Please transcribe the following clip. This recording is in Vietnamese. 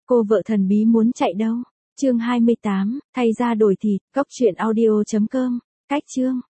Cô vợ thần bí muốn chạy đâu? Chương 28, thay da đổi thịt, cóc truyện audio.com, cách chương.